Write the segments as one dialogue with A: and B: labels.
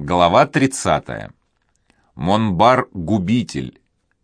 A: Глава 30. Монбар-губитель.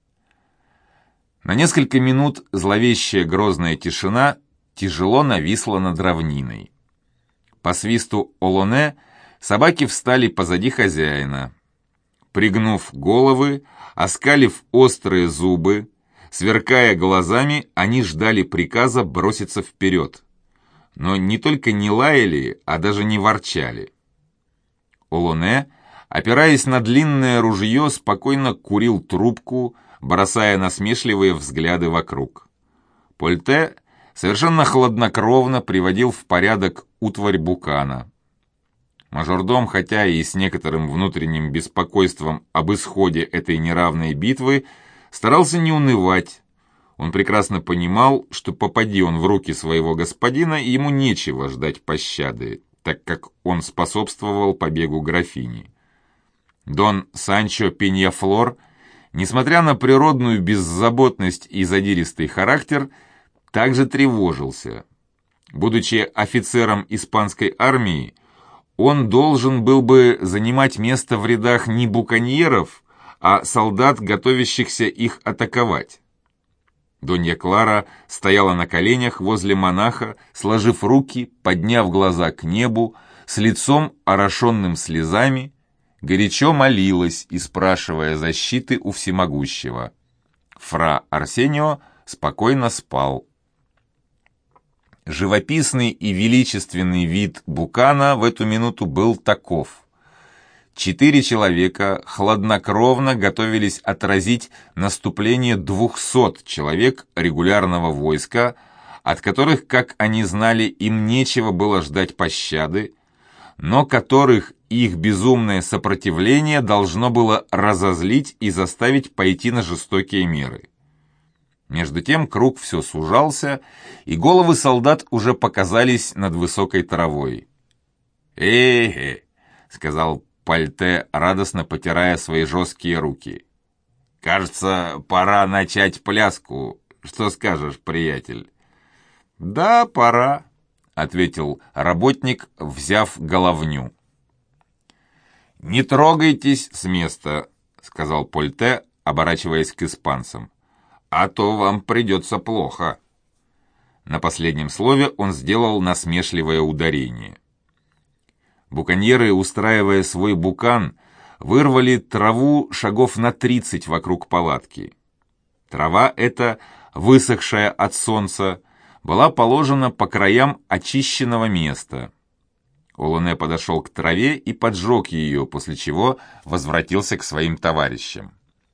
A: На несколько минут зловещая грозная тишина тяжело нависла над равниной. По свисту Олоне собаки встали позади хозяина. Пригнув головы, оскалив острые зубы, сверкая глазами, они ждали приказа броситься вперед. Но не только не лаяли, а даже не ворчали. Олоне, опираясь на длинное ружье, спокойно курил трубку, бросая насмешливые взгляды вокруг. Польте совершенно хладнокровно приводил в порядок утварь Букана. Мажордом, хотя и с некоторым внутренним беспокойством об исходе этой неравной битвы, старался не унывать. Он прекрасно понимал, что попади он в руки своего господина, ему нечего ждать пощады, так как он способствовал побегу графини. Дон Санчо Пиньяфлор, несмотря на природную беззаботность и задиристый характер, также тревожился. Будучи офицером испанской армии, он должен был бы занимать место в рядах не буконьеров, а солдат, готовящихся их атаковать. Донья Клара стояла на коленях возле монаха, сложив руки, подняв глаза к небу, с лицом, орошенным слезами, горячо молилась и спрашивая защиты у всемогущего. Фра Арсенио спокойно спал. Живописный и величественный вид Букана в эту минуту был таков. 4 человека хладнокровно готовились отразить наступление 200 человек регулярного войска, от которых, как они знали, им нечего было ждать пощады, но которых их безумное сопротивление должно было разозлить и заставить пойти на жестокие меры. Между тем круг все сужался, и головы солдат уже показались над высокой травой. Сказал Польте, радостно потирая свои жесткие руки. «Кажется, пора начать пляску. Что скажешь, приятель?» «Да, пора», — ответил работник, взяв головню. «Не трогайтесь с места», — сказал Польте, оборачиваясь к испанцам. «А то вам придется плохо». На последнем слове он сделал насмешливое ударение. Буконьеры, устраивая свой букан, вырвали траву шагов на 30 вокруг палатки. Трава эта, высохшая от солнца, была положена по краям очищенного места. Олоне подошел к траве и поджег ее, после чего возвратился к своим товарищам.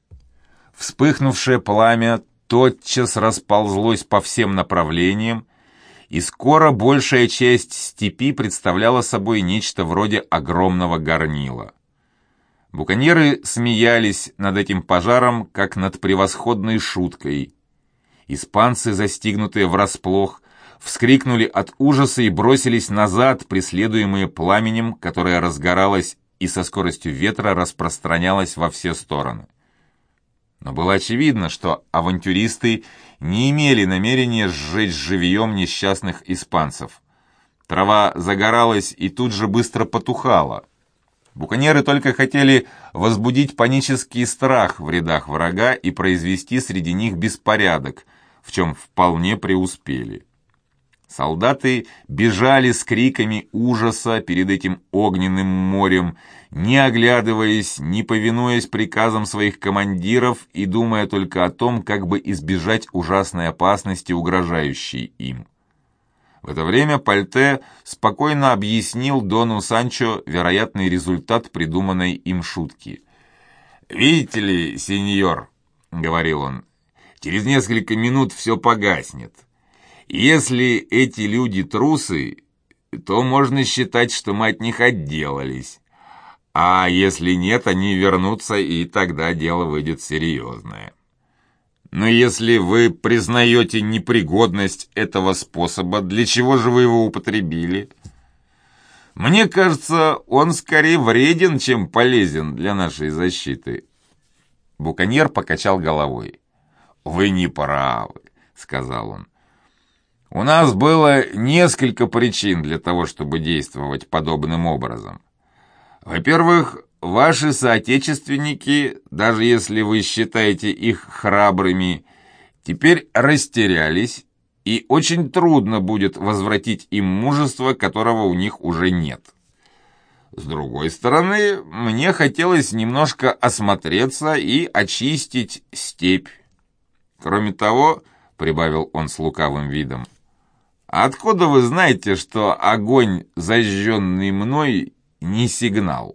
A: Вспыхнувшее пламя тотчас расползлось по всем направлениям, и скоро большая часть степи представляла собой нечто вроде огромного горнила. Буконьеры смеялись над этим пожаром, как над превосходной шуткой. Испанцы, застигнутые врасплох, вскрикнули от ужаса и бросились назад, преследуемые пламенем, которое разгоралось и со скоростью ветра распространялось во все стороны. Но было очевидно, что авантюристы не имели намерения сжечь живьем несчастных испанцев. Трава загоралась и тут же быстро потухала. Буконьеры только хотели возбудить панический страх в рядах врага и произвести среди них беспорядок, в чем вполне преуспели. Солдаты бежали с криками ужаса перед этим огненным морем, не оглядываясь, не повинуясь приказам своих командиров и думая только о том, как бы избежать ужасной опасности, угрожающей им. В это время Польте спокойно объяснил Дону Санчо вероятный результат придуманной им шутки. «Видите ли, сеньор, — говорил он, — через несколько минут все погаснет. Если эти люди трусы, то можно считать, что мы от них отделались. А если нет, они вернутся, и тогда дело выйдет серьезное. Но если вы признаете непригодность этого способа, для чего же вы его употребили? Мне кажется, он скорее вреден, чем полезен для нашей защиты». Буконьер покачал головой. «Вы не правы», — сказал он. «У нас было несколько причин для того, чтобы действовать подобным образом. Во-первых, ваши соотечественники, даже если вы считаете их храбрыми, теперь растерялись, и очень трудно будет возвратить им мужество, которого у них уже нет. С другой стороны, мне хотелось немножко осмотреться и очистить степь. Кроме того, — прибавил он с лукавым видом, — откуда вы знаете, что огонь, зажженный мной, не сигнал?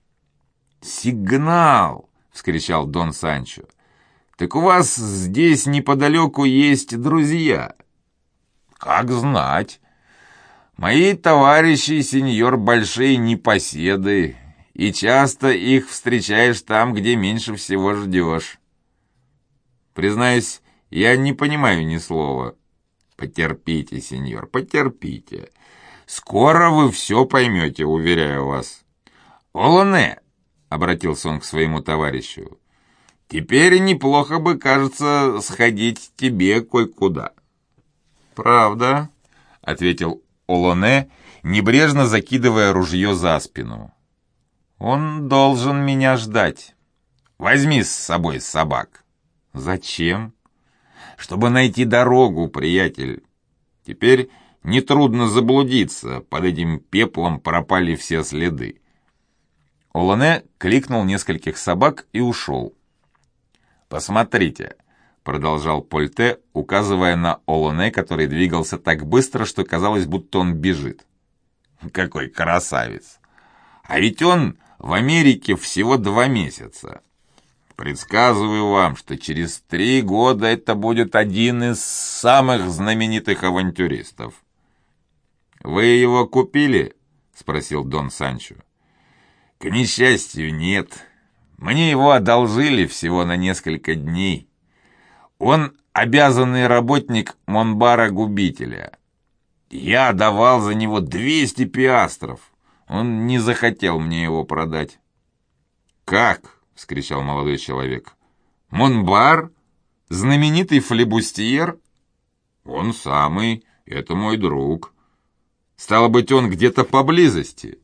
A: «Сигнал!» — вскричал Дон Санчо. «Так у вас здесь неподалеку есть друзья?» «Как знать. Мои товарищи, сеньор, большие непоседы, и часто их встречаешь там, где меньше всего ждешь. Признаюсь, я не понимаю ни слова». «Потерпите, сеньор, потерпите. Скоро вы все поймете, уверяю вас». «Олоне!» — обратился он к своему товарищу. «Теперь неплохо бы, кажется, сходить тебе кое-куда». «Правда?» — ответил Олоне, небрежно закидывая ружье за спину. «Он должен меня ждать. Возьми с собой собак». «Зачем?» «Чтобы найти дорогу, приятель. Теперь нетрудно заблудиться, под этим пеплом пропали все следы». Олоне кликнул нескольких собак и ушел. «Посмотрите», — продолжал Польте, указывая на Олоне, который двигался так быстро, что казалось, будто он бежит. «Какой красавец! А ведь он в Америке всего 2 месяца. Предсказываю вам, что через 3 года это будет один из самых знаменитых авантюристов». «Вы его купили?» — спросил Дон Санчо. «К несчастью, нет. Мне его одолжили всего на несколько дней. Он обязанный работник Монбара-губителя. Я давал за него 200 пиастров. Он не захотел мне его продать». «Как?» — вскричал молодой человек. «Монбар? Знаменитый флебустьер?» «Он самый, это мой друг. Стало быть, он где-то поблизости».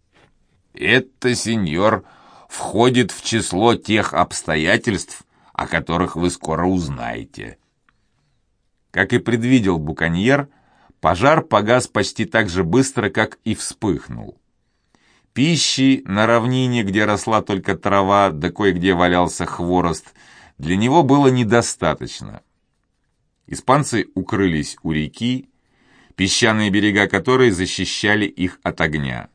A: «Это, сеньор, входит в число тех обстоятельств, о которых вы скоро узнаете». Как и предвидел буконьер, пожар погас почти так же быстро, как и вспыхнул. Пищи на равнине, где росла только трава, да кое-где валялся хворост, для него было недостаточно. Испанцы укрылись у реки, песчаные берега которой защищали их от огня.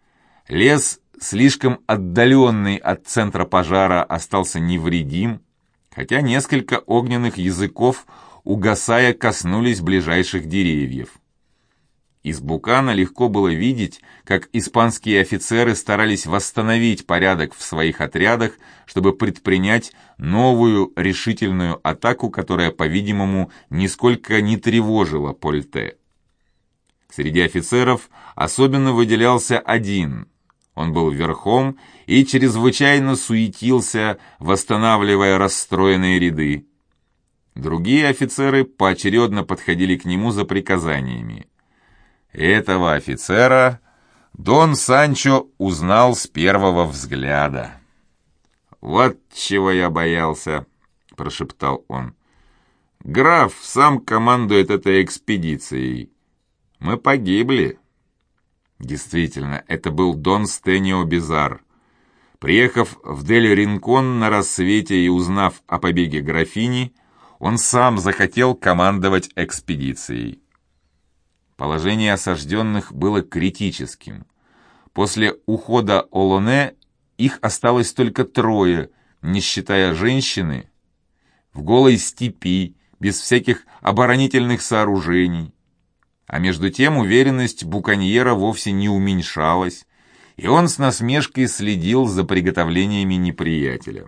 A: Лес, слишком отдаленный от центра пожара, остался невредим, хотя несколько огненных языков, угасая, коснулись ближайших деревьев. Из букана легко было видеть, как испанские офицеры старались восстановить порядок в своих отрядах, чтобы предпринять новую решительную атаку, которая, по-видимому, нисколько не тревожила Польте. Среди офицеров особенно выделялся один. Он был верхом и чрезвычайно суетился, восстанавливая расстроенные ряды. Другие офицеры поочередно подходили к нему за приказаниями. Этого офицера Дон Санчо узнал с первого взгляда. «Вот чего я боялся», — прошептал он. «Граф сам командует этой экспедицией. Мы погибли». Действительно, это был Дон Стенио Бизар. Приехав в Дель-Ринкон на рассвете и узнав о побеге графини, он сам захотел командовать экспедицией. Положение осажденных было критическим. После ухода Олоне их осталось только 3, не считая женщины, в голой степи, без всяких оборонительных сооружений. А между тем уверенность буконьера вовсе не уменьшалась, и он с насмешкой следил за приготовлениями неприятеля.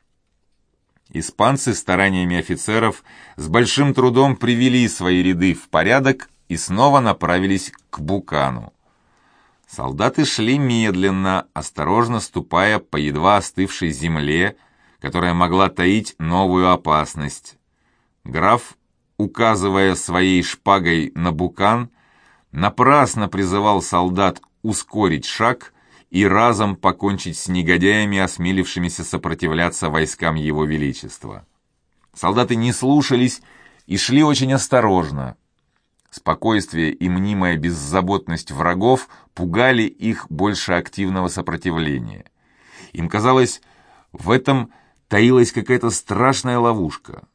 A: Испанцы стараниями офицеров с большим трудом привели свои ряды в порядок и снова направились к букану. Солдаты шли медленно, осторожно ступая по едва остывшей земле, которая могла таить новую опасность. Граф, указывая своей шпагой на букан, напрасно призывал солдат ускорить шаг и разом покончить с негодяями, осмелившимися сопротивляться войскам Его Величества. Солдаты не слушались и шли очень осторожно. Спокойствие и мнимая беззаботность врагов пугали их больше активного сопротивления. Им казалось, в этом таилась какая-то страшная ловушка.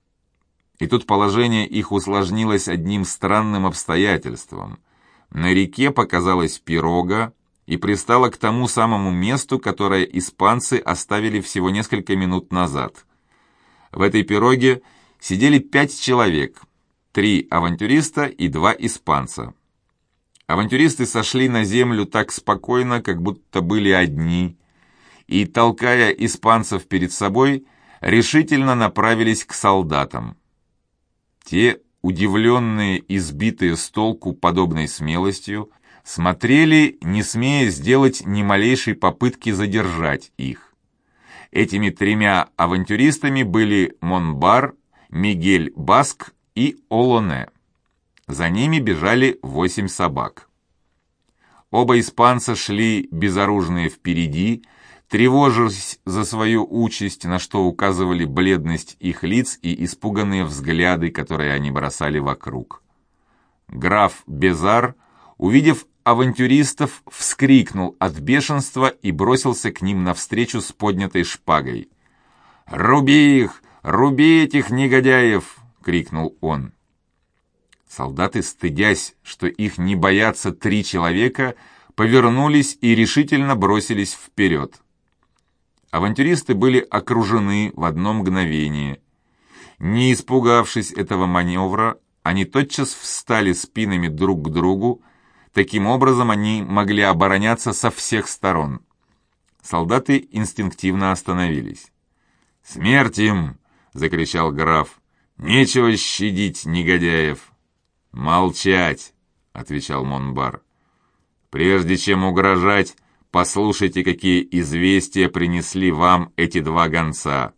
A: И тут положение их усложнилось одним странным обстоятельством. На реке показалась пирога и пристала к тому самому месту, которое испанцы оставили всего несколько минут назад. В этой пироге сидели 5 человек, 3 авантюриста и 2 испанца. Авантюристы сошли на землю так спокойно, как будто были одни, и, толкая испанцев перед собой, решительно направились к солдатам. Те, удивленные и сбитые с толку подобной смелостью, смотрели, не смея сделать ни малейшей попытки задержать их. Этими 3 авантюристами были Монбар, Мигель Баск и Олоне. За ними бежали 8 собак. Оба испанца шли безоружные впереди, тревожась за свою участь, на что указывали бледность их лиц и испуганные взгляды, которые они бросали вокруг. Граф Безар, увидев авантюристов, вскрикнул от бешенства и бросился к ним навстречу с поднятой шпагой. «Руби их! Руби этих негодяев!» — крикнул он. Солдаты, стыдясь, что их не боятся 3 человека, повернулись и решительно бросились вперед. Авантюристы были окружены в одно мгновение. Не испугавшись этого маневра, они тотчас встали спинами друг к другу. Таким образом, они могли обороняться со всех сторон. Солдаты инстинктивно остановились. «Смерть им!» — закричал граф. «Нечего щадить негодяев!» «Молчать!» — отвечал Монбар. «Прежде чем угрожать, послушайте, какие известия принесли вам эти 2 гонца».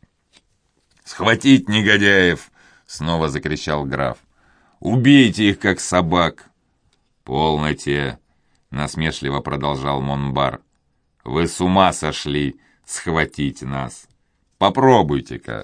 A: «Схватить негодяев!» — снова закричал граф. «Убейте их, как собак!» «Полноте!» — насмешливо продолжал Монбар. «Вы с ума сошли схватить нас! Попробуйте-ка!»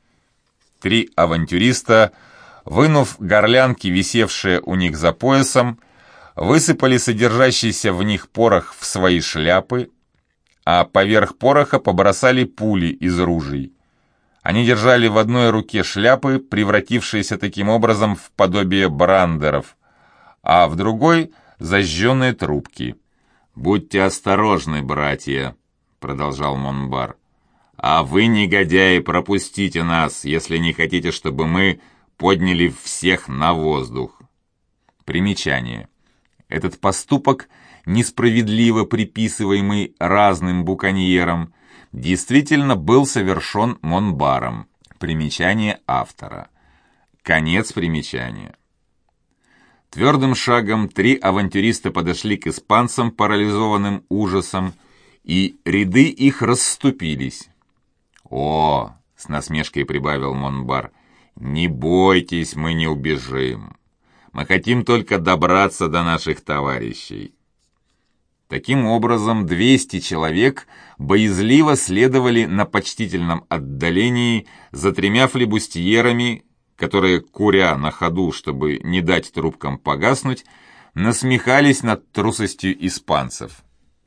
A: 3 авантюриста, вынув горлянки, висевшие у них за поясом, высыпали содержащийся в них порох в свои шляпы, а поверх пороха побросали пули из ружей. Они держали в одной руке шляпы, превратившиеся таким образом в подобие брандеров, а в другой — зажженные трубки. «Будьте осторожны, братья», — продолжал Монбар. «А вы, негодяи, пропустите нас, если не хотите, чтобы мы подняли всех на воздух». Примечание. Этот поступок, несправедливо приписываемый разным буконьерам, действительно был совершен Монбаром. Примечание автора. Конец примечания. Твердым шагом 3 авантюриста подошли к испанцам, парализованным ужасом, и ряды их расступились. «О!» — с насмешкой прибавил Монбар. «Не бойтесь, мы не убежим. Мы хотим только добраться до наших товарищей». Таким образом, 200 человек боязливо следовали на почтительном отдалении за 3 флебустьерами, которые, куря на ходу, чтобы не дать трубкам погаснуть, насмехались над трусостью испанцев.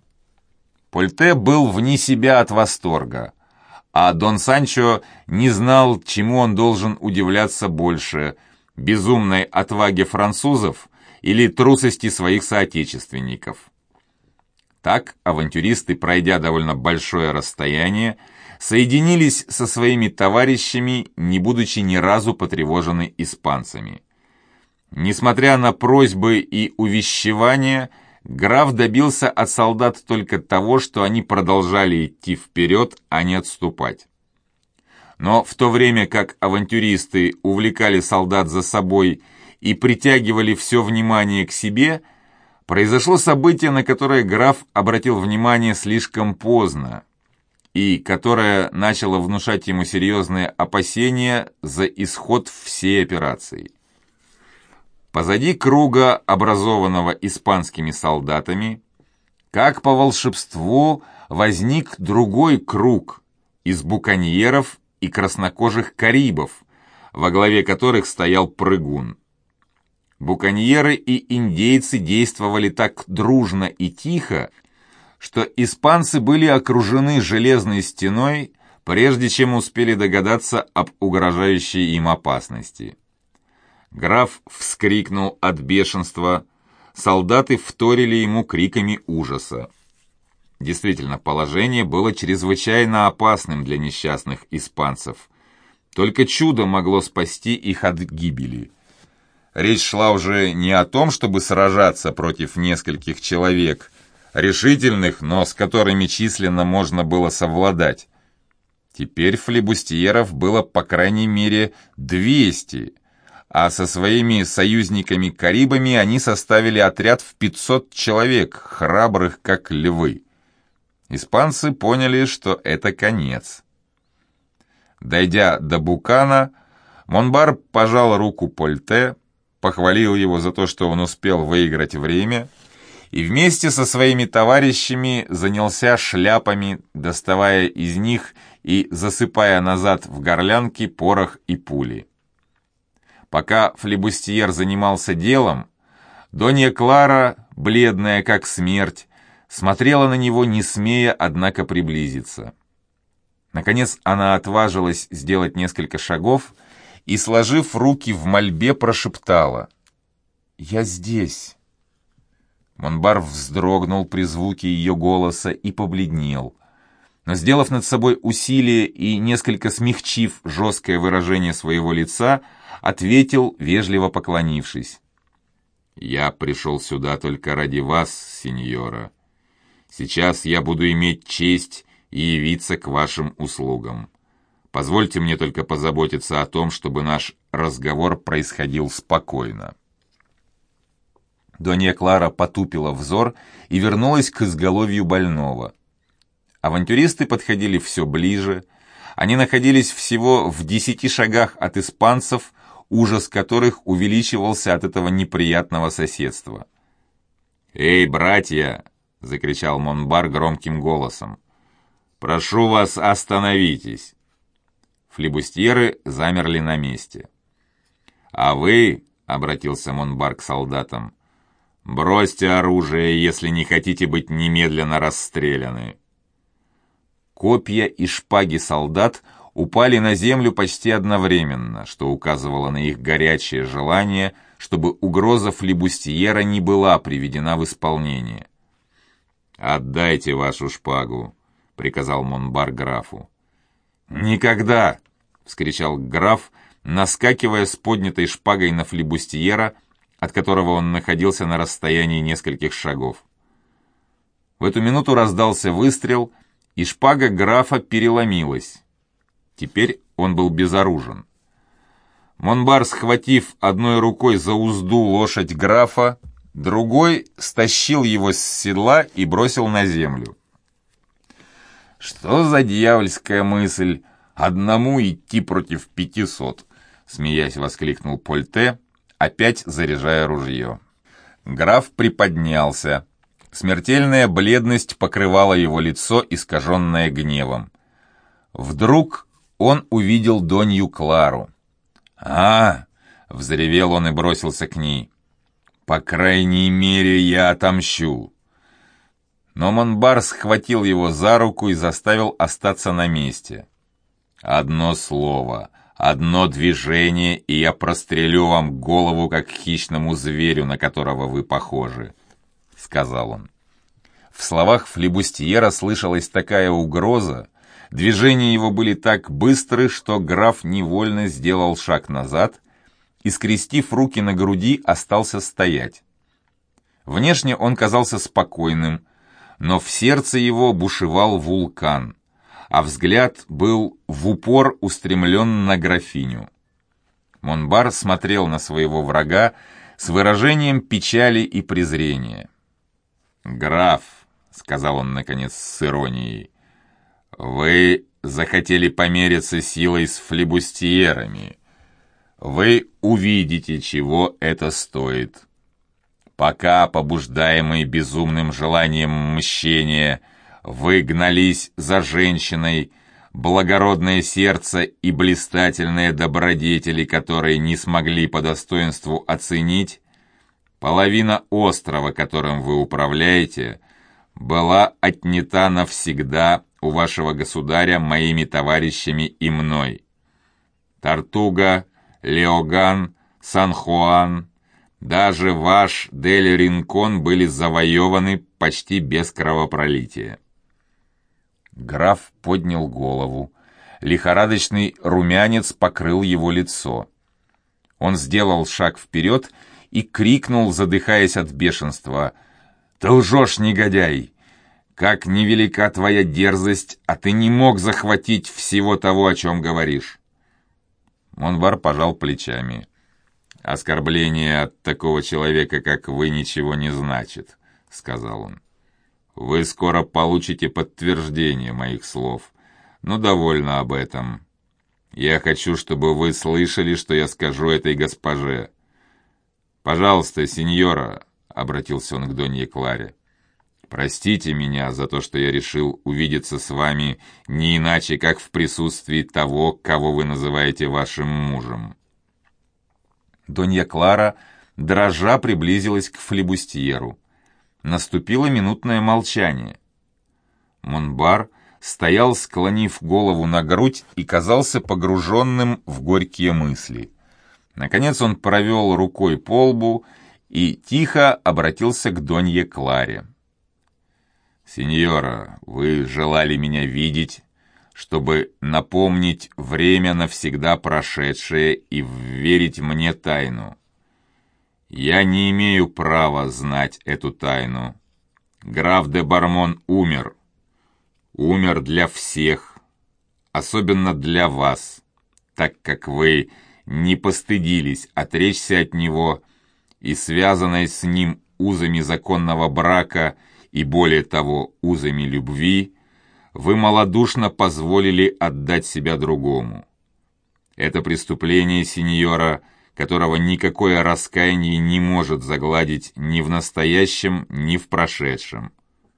A: Польте был вне себя от восторга, а Дон Санчо не знал, чему он должен удивляться больше – безумной отваге французов или трусости своих соотечественников. Так авантюристы, пройдя довольно большое расстояние, соединились со своими товарищами, не будучи ни разу потревожены испанцами. Несмотря на просьбы и увещевания, граф добился от солдат только того, что они продолжали идти вперед, а не отступать. Но в то время как авантюристы увлекали солдат за собой и притягивали все внимание к себе, произошло событие, на которое граф обратил внимание слишком поздно, и которое начало внушать ему серьезные опасения за исход всей операции. Позади круга, образованного испанскими солдатами, как по волшебству возник другой круг из буконьеров и краснокожих карибов, во главе которых стоял прыгун. Буконьеры и индейцы действовали так дружно и тихо, что испанцы были окружены железной стеной, прежде чем успели догадаться об угрожающей им опасности. Граф вскрикнул от бешенства, солдаты вторили ему криками ужаса. Действительно, положение было чрезвычайно опасным для несчастных испанцев. Только чудо могло спасти их от гибели. Речь шла уже не о том, чтобы сражаться против нескольких человек, решительных, но с которыми численно можно было совладать. Теперь флебустьеров было по крайней мере 200, а со своими союзниками-карибами они составили отряд в 500 человек, храбрых как львы. Испанцы поняли, что это конец. Дойдя до Букана, Монбар пожал руку Польте, похвалил его за то, что он успел выиграть время, и вместе со своими товарищами занялся шляпами, доставая из них и засыпая назад в горлянки порох и пули. Пока флебустьер занимался делом, Донья Клара, бледная как смерть, смотрела на него, не смея, однако, приблизиться. Наконец она отважилась сделать несколько шагов и, сложив руки в мольбе, прошептала: «Я здесь». Монбар вздрогнул при звуке ее голоса и побледнел. Но, сделав над собой усилие и несколько смягчив жесткое выражение своего лица, ответил, вежливо поклонившись: «Я пришел сюда только ради вас, сеньора. Сейчас я буду иметь честь и явиться к вашим услугам. Позвольте мне только позаботиться о том, чтобы наш разговор происходил спокойно». Донья Клара потупила взор и вернулась к изголовью больного. Авантюристы подходили все ближе. Они находились всего в 10 шагах от испанцев, ужас которых увеличивался от этого неприятного соседства. «Эй, братья!» — закричал Монбар громким голосом. «Прошу вас, остановитесь!» Флебустьеры замерли на месте. «А вы, — обратился Монбар к солдатам, — бросьте оружие, если не хотите быть немедленно расстреляны». Копья и шпаги солдат упали на землю почти одновременно, что указывало на их горячее желание, чтобы угроза флебустьера не была приведена в исполнение. «Отдайте вашу шпагу», — приказал Монбар графу. «Никогда!» — вскричал граф, наскакивая с поднятой шпагой на флебустьера, от которого он находился на расстоянии нескольких шагов. В эту минуту раздался выстрел, и шпага графа переломилась. Теперь он был безоружен. Монбар, схватив одной рукой за узду лошадь графа, другой стащил его с седла и бросил на землю. «Что за дьявольская мысль одному идти против 500?» — смеясь воскликнул Польте, опять заряжая ружье. Граф приподнялся. Смертельная бледность покрывала его лицо, искаженное гневом. Вдруг он увидел Донью Клару. «А!» — взревел он и бросился к ней. «По крайней мере, я отомщу!» Но Монбар схватил его за руку и заставил остаться на месте. «Одно слово, одно движение, и я прострелю вам голову, как хищному зверю, на которого вы похожи», — сказал он. В словах флебустьера слышалась такая угроза, движения его были так быстры, что граф невольно сделал шаг назад и, скрестив руки на груди, остался стоять. Внешне он казался спокойным, но в сердце его бушевал вулкан, а взгляд был в упор устремлен на графиню. Монбар смотрел на своего врага с выражением печали и презрения. «Граф», — сказал он, наконец, с иронией, — «вы захотели помериться силой с флебустьерами. Вы увидите, чего это стоит. Пока, побуждаемые безумным желанием мщения, вы гнались за женщиной, благородное сердце и блистательные добродетели, которые не смогли по достоинству оценить, половина острова, которым вы управляете, была отнята навсегда у вашего государя моими товарищами и мной. Тартуга, Леоган, Сан-Хуан, даже ваш Дель-Ринкон были завоеваны почти без кровопролития. Граф поднял голову. Лихорадочный румянец покрыл его лицо. Он сделал шаг вперед и крикнул, задыхаясь от бешенства: «Ты лжешь, негодяй! Как невелика твоя дерзость, а ты не мог захватить всего того, о чем говоришь!» Монбар пожал плечами. «Оскорбление от такого человека, как вы, ничего не значит», — сказал он. «Вы скоро получите подтверждение моих слов, но довольно об этом. Я хочу, чтобы вы слышали, что я скажу этой госпоже. Пожалуйста, сеньора», — обратился он к Донье Кларе, — «простите меня за то, что я решил увидеться с вами не иначе, как в присутствии того, кого вы называете вашим мужем». Донья Клара, дрожа, приблизилась к флибустьеру. Наступило минутное молчание. Монбар стоял, склонив голову на грудь, и казался погруженным в горькие мысли. Наконец он провел рукой по лбу и тихо обратился к Донье Кларе. «Сеньора, вы желали меня видеть, чтобы напомнить время навсегда прошедшее и вверить мне тайну. Я не имею права знать эту тайну. Граф де Бармон умер. Умер для всех, особенно для вас, так как вы не постыдились отречься от него и, связанной с ним узами законного брака и, более того, узами любви, вы малодушно позволили отдать себя другому. Это преступление, сеньора, которого никакое раскаяние не может загладить ни в настоящем, ни в прошедшем.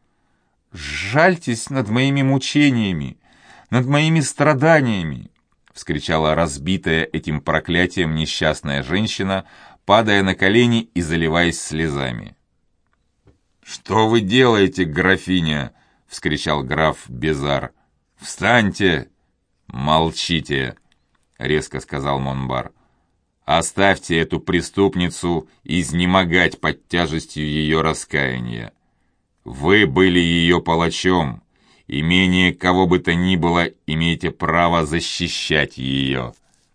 B: «Жальтесь над моими мучениями, над моими страданиями!» — вскричала разбитая этим проклятием несчастная женщина, падая на колени и заливаясь слезами.
A: «Что вы делаете, графиня?» — вскричал граф Безар. «Встаньте!» «Молчите!» — резко сказал Монбар. «Оставьте эту преступницу изнемогать под тяжестью ее раскаяния. Вы были ее палачом, и менее кого бы то ни было имеете право защищать ее».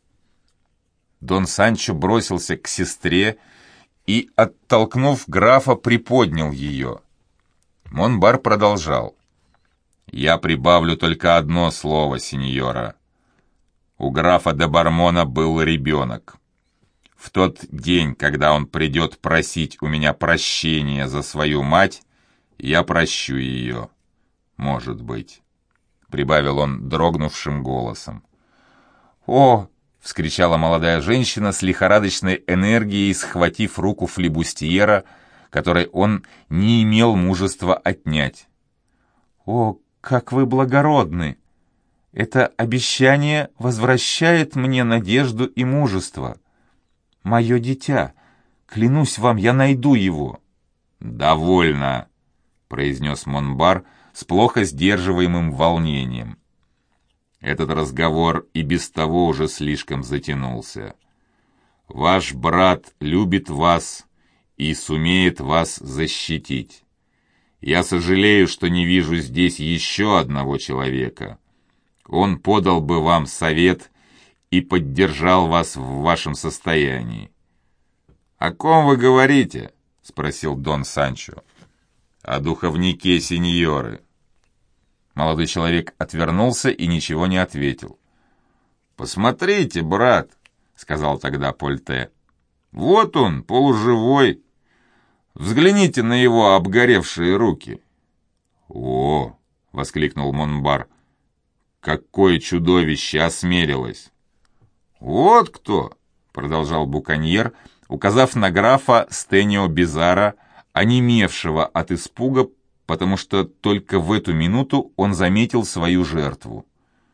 B: Дон Санчо бросился к сестре и, оттолкнув графа, приподнял ее. Монбар продолжал.
A: «Я прибавлю только одно слово, сеньора. У графа де Бармона был ребенок. В тот день, когда он придет просить у меня прощения за свою мать, я прощу ее. Может быть», — прибавил он дрогнувшим голосом.
B: «О!» — вскричала молодая женщина с лихорадочной энергией, схватив руку флибустьера, которой он не имел мужества отнять. «О, как вы благородны! Это обещание возвращает мне надежду и мужество. Мое дитя, клянусь вам, я найду его».
A: «Довольно», — произнес Монбар с плохо сдерживаемым волнением. «Этот разговор и без того уже слишком затянулся. Ваш брат любит вас и сумеет вас защитить. Я сожалею, что не вижу здесь еще одного человека. Он подал бы вам совет и поддержал вас в вашем состоянии». «О ком вы говорите?» — спросил Дон Санчо. «О духовнике сеньоры».
B: Молодой человек отвернулся и ничего не ответил.
A: «Посмотрите, брат», — сказал тогда Польте. «Вот он, полуживой. Взгляните на его обгоревшие руки». «О!» — воскликнул Монбар. «Какое чудовище осмелилось!» «Вот кто!» — продолжал буконьер, указав на графа Стэнио Бизара, онемевшего от испуга, потому что только в эту минуту он заметил свою жертву.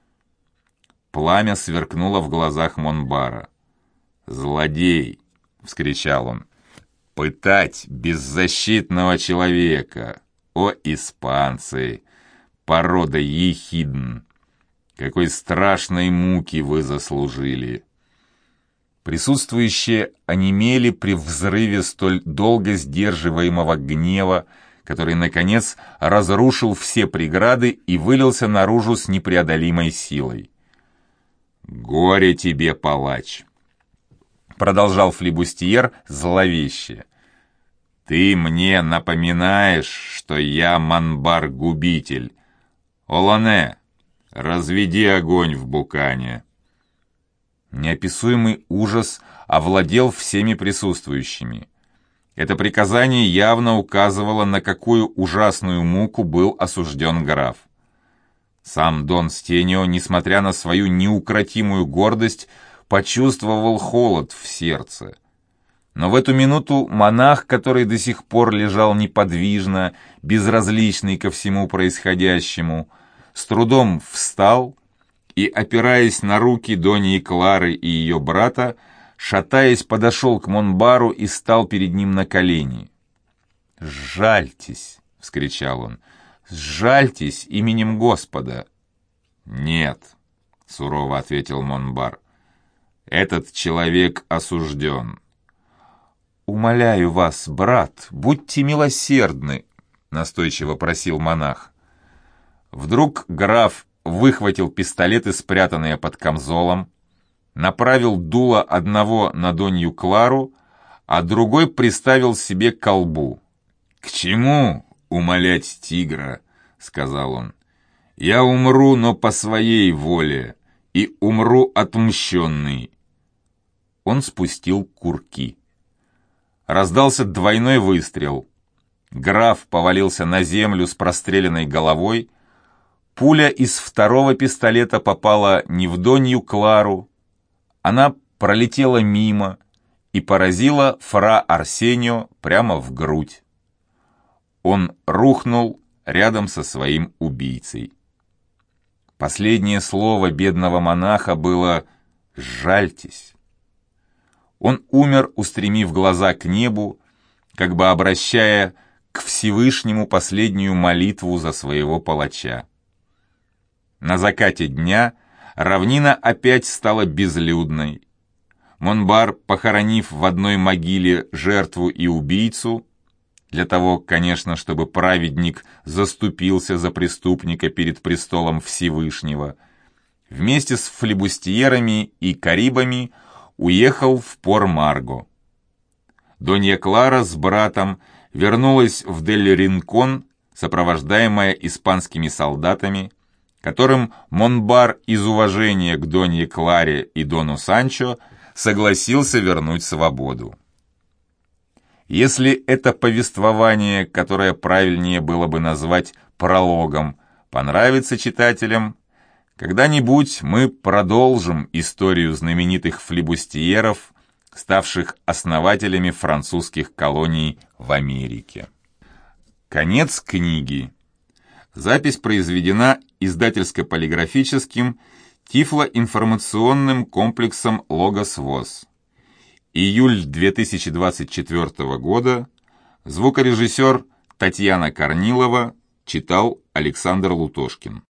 A: Пламя сверкнуло в глазах Монбара. «Злодей!» — вскричал он. «Пытать беззащитного человека! О, испанцы! Порода ехидн! Какой страшной муки вы заслужили!» Присутствующие онемели при взрыве столь долго сдерживаемого гнева, который, наконец, разрушил все преграды и вылился наружу с непреодолимой силой. «Горе тебе, палач!» — продолжал флибустьер зловеще. «Ты мне напоминаешь, что я Монбар-губитель. Олане, разведи огонь в букане!» Неописуемый ужас овладел всеми присутствующими. Это приказание явно указывало, на какую ужасную муку был осужден граф. Сам Дон Стенио, несмотря на свою неукротимую гордость, почувствовал холод в сердце. Но в эту минуту монах, который до сих пор лежал неподвижно, безразличный ко всему происходящему, с трудом встал и, опираясь на руки Доньи Клары и ее брата, шатаясь, подошел к Монбару и стал перед ним на колени. «Сжальтесь!» — вскричал он. «Сжальтесь именем Господа!» «Нет!» — сурово ответил Монбар. «Этот человек осужден». «Умоляю вас, брат, будьте милосердны!» — настойчиво просил монах. Вдруг граф выхватил пистолеты, спрятанные под камзолом, направил дуло одного на Донью Клару, а другой приставил себе к колбу. «К чему умолять тигра?» — сказал он. «Я умру, но по своей воле, и умру отмщенный». Он спустил курки. Раздался двойной выстрел. Граф повалился на землю с простреленной головой. Пуля из второго пистолета попала не в Донью Клару. Она пролетела мимо и поразила фра Арсенио прямо в грудь. Он рухнул рядом со своим убийцей. Последнее слово бедного монаха было «Сжальтесь». Он умер, устремив глаза к небу, как бы обращая к Всевышнему последнюю молитву за своего палача. На закате дня равнина опять стала безлюдной. Монбар, похоронив в одной могиле жертву и убийцу, для того, конечно, чтобы праведник заступился за преступника перед престолом Всевышнего, вместе с флибустьерами и карибами уехал в Пор-Марго. Донья Клара с братом вернулась в Дель-Ринкон, сопровождаемая испанскими солдатами, которым Монбар из уважения к Донье Кларе и Дону Санчо согласился вернуть свободу. Если это повествование, которое правильнее было бы назвать прологом, понравится читателям, когда-нибудь мы продолжим историю знаменитых флибустьеров, ставших основателями французских колоний в Америке. Конец книги. Запись произведена издательско-полиграфическим тифлоинформационным комплексом «Логос ВОС». Июль 2024 года. Звукорежиссер Татьяна Корнилова. Читал Александр Лутошкин.